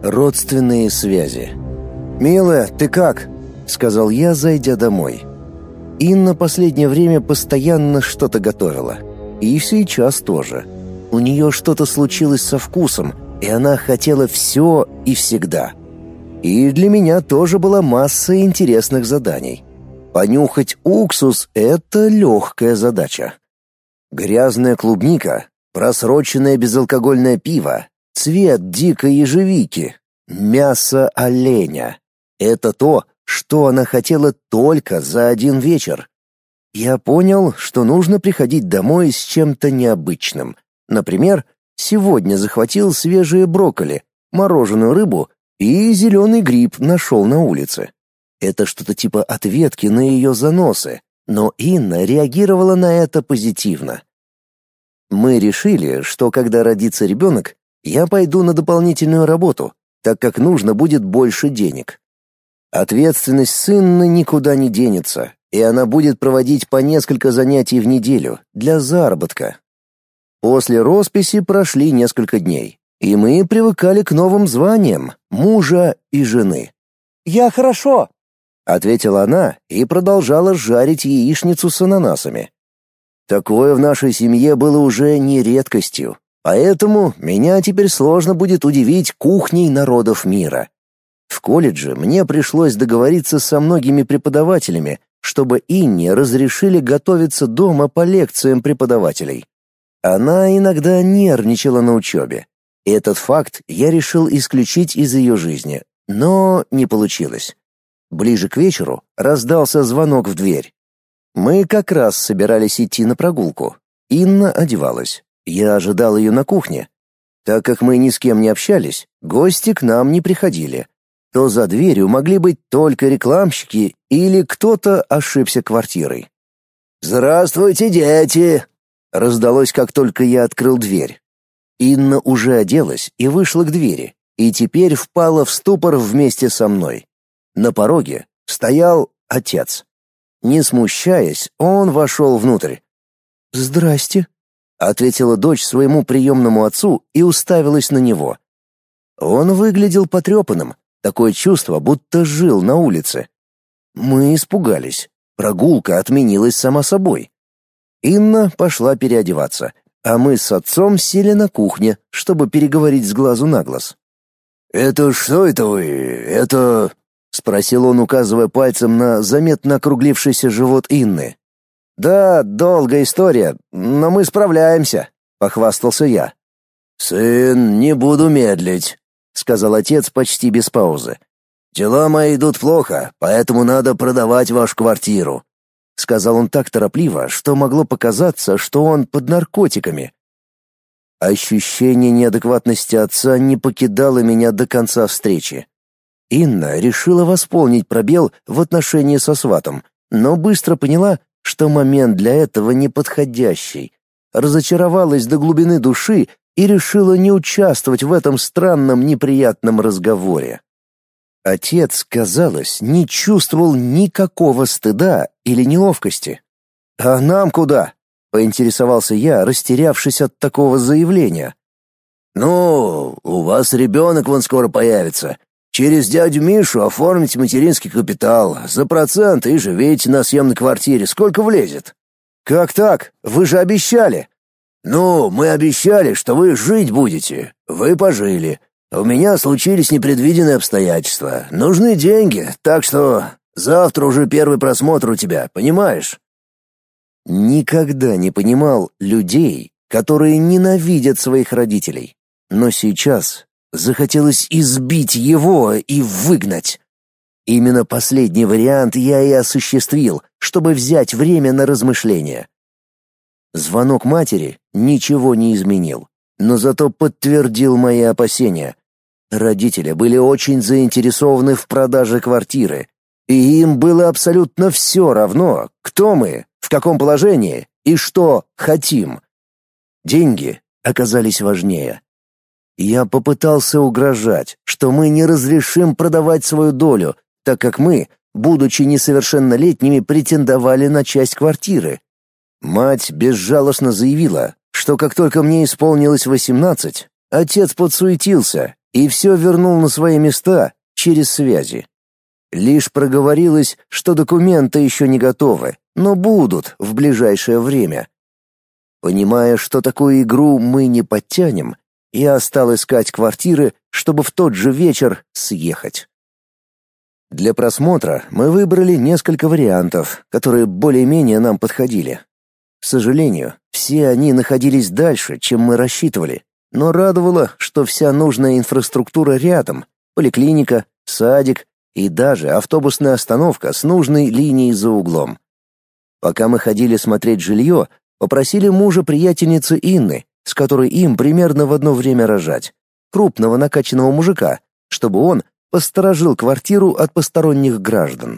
Родственные связи. «Милая, ты как?» — сказал я, зайдя домой. Инна последнее время постоянно что-то готовила. И сейчас тоже. У нее что-то случилось со вкусом, и она хотела все и всегда. И для меня тоже была масса интересных заданий. Понюхать уксус — это легкая задача. Грязная клубника, просроченное безалкогольное пиво, цвет дикой ежевики, мясо оленя — это то, что она хотела только за один вечер. Я понял, что нужно приходить домой с чем-то необычным. Например, сегодня захватил свежие брокколи, мороженую рыбу и зеленый гриб нашел на улице. Это что-то типа ответки на ее заносы, но Инна реагировала на это позитивно. Мы решили, что когда родится ребенок, я пойду на дополнительную работу, так как нужно будет больше денег. Ответственность сына никуда не денется, и она будет проводить по несколько занятий в неделю для заработка. После росписи прошли несколько дней, и мы привыкали к новым званиям мужа и жены. «Я хорошо», — ответила она и продолжала жарить яичницу с ананасами. Такое в нашей семье было уже не редкостью. Поэтому меня теперь сложно будет удивить кухней народов мира. В колледже мне пришлось договориться со многими преподавателями, чтобы Инне разрешили готовиться дома по лекциям преподавателей. Она иногда нервничала на учебе. Этот факт я решил исключить из ее жизни, но не получилось. Ближе к вечеру раздался звонок в дверь. Мы как раз собирались идти на прогулку. Инна одевалась. Я ожидал ее на кухне. Так как мы ни с кем не общались, гости к нам не приходили. То за дверью могли быть только рекламщики или кто-то ошибся квартирой. «Здравствуйте, дети!» раздалось, как только я открыл дверь. Инна уже оделась и вышла к двери, и теперь впала в ступор вместе со мной. На пороге стоял отец. Не смущаясь, он вошел внутрь. «Здрасте», — ответила дочь своему приемному отцу и уставилась на него. Он выглядел потрепанным, такое чувство, будто жил на улице. Мы испугались. Прогулка отменилась сама собой. Инна пошла переодеваться, а мы с отцом сели на кухне, чтобы переговорить с глазу на глаз. «Это что это вы? Это...» — спросил он, указывая пальцем на заметно округлившийся живот Инны. «Да, долгая история, но мы справляемся», — похвастался я. «Сын, не буду медлить», — сказал отец почти без паузы. «Дела мои идут плохо, поэтому надо продавать вашу квартиру», — сказал он так торопливо, что могло показаться, что он под наркотиками. Ощущение неадекватности отца не покидало меня до конца встречи. Инна решила восполнить пробел в отношении со сватом, но быстро поняла, что момент для этого неподходящий. Разочаровалась до глубины души и решила не участвовать в этом странном неприятном разговоре. Отец, казалось, не чувствовал никакого стыда или неловкости. «А нам куда?» — поинтересовался я, растерявшись от такого заявления. «Ну, у вас ребенок вон скоро появится. Через дядю Мишу оформить материнский капитал, за процент и живите на съемной квартире, сколько влезет». «Как так? Вы же обещали!» «Ну, мы обещали, что вы жить будете. Вы пожили. У меня случились непредвиденные обстоятельства. Нужны деньги, так что завтра уже первый просмотр у тебя, понимаешь?» Никогда не понимал людей, которые ненавидят своих родителей. Но сейчас захотелось избить его и выгнать. Именно последний вариант я и осуществил, чтобы взять время на размышления. Звонок матери ничего не изменил, но зато подтвердил мои опасения. Родители были очень заинтересованы в продаже квартиры, и им было абсолютно все равно, кто мы, в каком положении и что хотим. Деньги оказались важнее. Я попытался угрожать, что мы не разрешим продавать свою долю, так как мы, будучи несовершеннолетними, претендовали на часть квартиры. Мать безжалостно заявила, что как только мне исполнилось 18, отец подсуетился и все вернул на свои места через связи. Лишь проговорилось, что документы еще не готовы, но будут в ближайшее время. Понимая, что такую игру мы не подтянем, я стал искать квартиры, чтобы в тот же вечер съехать. Для просмотра мы выбрали несколько вариантов, которые более-менее нам подходили. К сожалению, все они находились дальше, чем мы рассчитывали, но радовало, что вся нужная инфраструктура рядом: поликлиника, садик и даже автобусная остановка с нужной линией за углом. Пока мы ходили смотреть жилье, попросили мужа приятельницы Инны, с которой им примерно в одно время рожать, крупного накачанного мужика, чтобы он посторожил квартиру от посторонних граждан.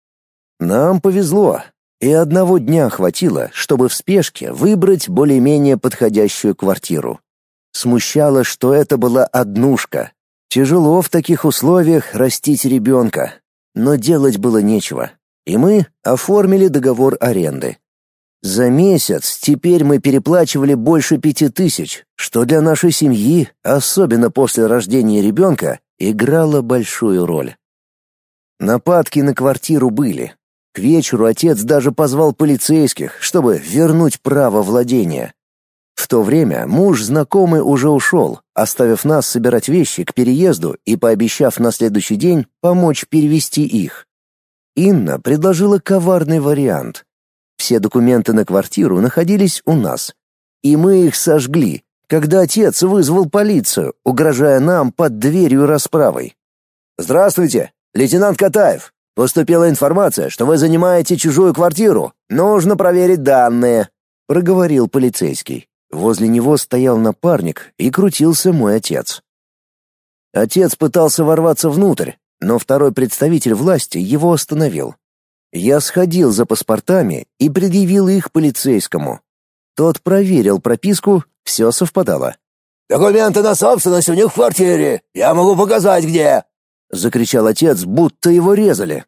Нам повезло, и одного дня хватило, чтобы в спешке выбрать более-менее подходящую квартиру. Смущало, что это была однушка. Тяжело в таких условиях растить ребенка, но делать было нечего, и мы оформили договор аренды. За месяц теперь мы переплачивали больше 5000, что для нашей семьи, особенно после рождения ребенка, играло большую роль. Нападки на квартиру были. К вечеру отец даже позвал полицейских, чтобы вернуть право владения. В то время муж знакомый уже ушел, оставив нас собирать вещи к переезду и пообещав на следующий день помочь перевезти их. Инна предложила коварный вариант. Все документы на квартиру находились у нас, и мы их сожгли, когда отец вызвал полицию, угрожая нам под дверью расправой. «Здравствуйте, лейтенант Катаев. Поступила информация, что вы занимаете чужую квартиру. Нужно проверить данные», — проговорил полицейский. Возле него стоял напарник и крутился мой отец. Отец пытался ворваться внутрь, но второй представитель власти его остановил. Я сходил за паспортами и предъявил их полицейскому. Тот проверил прописку, все совпадало. «Документы на собственность у них в квартире. Я могу показать, где!» — закричал отец, будто его резали.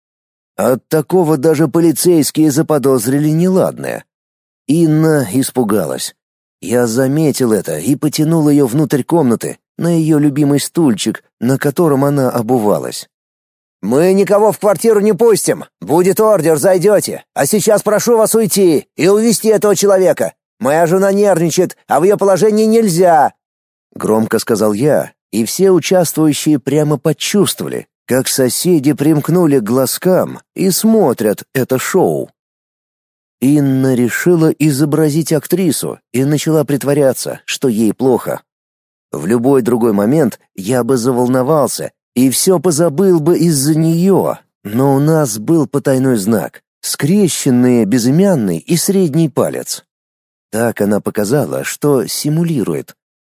От такого даже полицейские заподозрили неладное. Инна испугалась. Я заметил это и потянул ее внутрь комнаты, на ее любимый стульчик, на котором она обувалась. «Мы никого в квартиру не пустим. Будет ордер, зайдете. А сейчас прошу вас уйти и увезти этого человека. Моя жена нервничает, а в ее положении нельзя!» Громко сказал я, и все участвующие прямо почувствовали, как соседи примкнули к глазкам и смотрят это шоу. Инна решила изобразить актрису и начала притворяться, что ей плохо. В любой другой момент я бы заволновался и все позабыл бы из-за нее, но у нас был потайной знак — скрещенные безымянный и средний палец. Так она показала, что симулирует.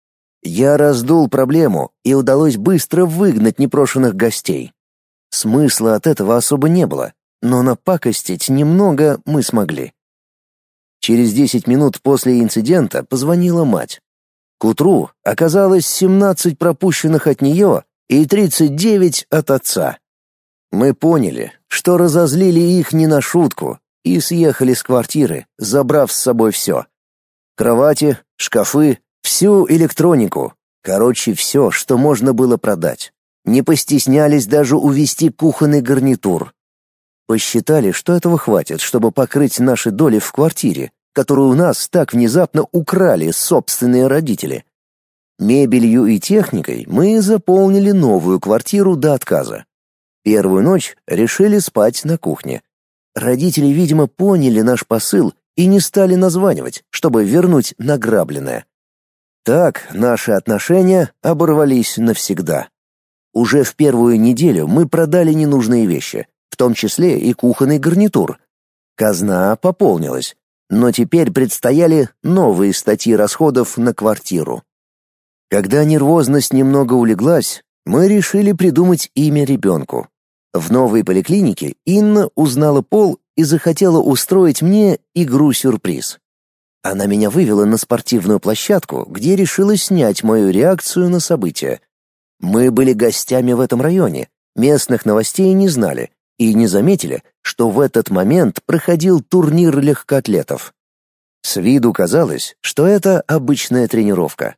Я раздул проблему, и удалось быстро выгнать непрошенных гостей. Смысла от этого особо не было, но напакостить немного мы смогли. Через 10 минут после инцидента позвонила мать. К утру оказалось 17 пропущенных от нее и 39 от отца. Мы поняли, что разозлили их не на шутку, и съехали с квартиры, забрав с собой все. Кровати, шкафы, всю электронику. Короче, все, что можно было продать. Не постеснялись даже увезти кухонный гарнитур. Посчитали, что этого хватит, чтобы покрыть наши доли в квартире, которую у нас так внезапно украли собственные родители. Мебелью и техникой мы заполнили новую квартиру до отказа. Первую ночь решили спать на кухне. Родители, видимо, поняли наш посыл и не стали названивать, чтобы вернуть награбленное. Так наши отношения оборвались навсегда. Уже в первую неделю мы продали ненужные вещи, в том числе и кухонный гарнитур. Казна пополнилась, но теперь предстояли новые статьи расходов на квартиру. Когда нервозность немного улеглась, мы решили придумать имя ребенку. В новой поликлинике Инна узнала Пол и захотела устроить мне игру-сюрприз. Она меня вывела на спортивную площадку, где решила снять мою реакцию на события. Мы были гостями в этом районе, местных новостей не знали и не заметили, что в этот момент проходил турнир легкоатлетов. С виду казалось, что это обычная тренировка.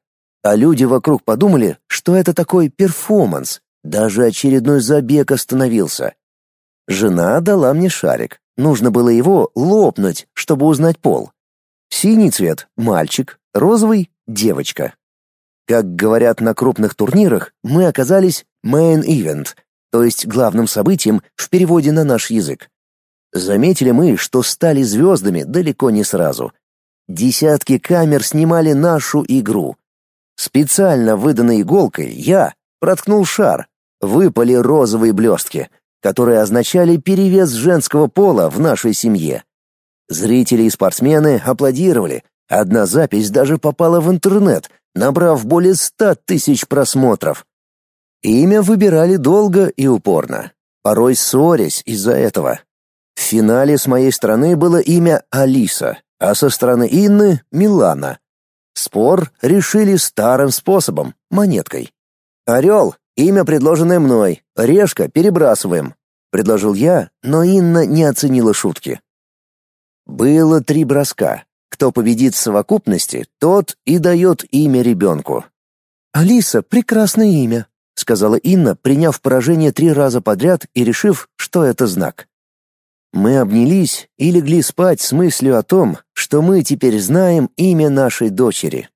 А люди вокруг подумали, что это такой перформанс. Даже очередной забег остановился. Жена дала мне шарик. Нужно было его лопнуть, чтобы узнать пол. Синий цвет — мальчик, розовый — девочка. Как говорят на крупных турнирах, мы оказались main event, то есть главным событием в переводе на наш язык. Заметили мы, что стали звездами далеко не сразу. Десятки камер снимали нашу игру. Специально выданной иголкой я проткнул шар. Выпали розовые блестки, которые означали перевес женского пола в нашей семье. Зрители и спортсмены аплодировали. Одна запись даже попала в интернет, набрав более 100 тысяч просмотров. Имя выбирали долго и упорно, порой ссорясь из-за этого. В финале с моей стороны было имя Алиса, а со стороны Инны — Милана. Спор решили старым способом — монеткой. «Орел — имя, предложенное мной, решка перебрасываем», — предложил я, но Инна не оценила шутки. Было 3 броска. Кто победит в совокупности, тот и дает имя ребенку. «Алиса — прекрасное имя», — сказала Инна, приняв поражение 3 раза подряд и решив, что это знак. Мы обнялись и легли спать с мыслью о том, что мы теперь знаем имя нашей дочери.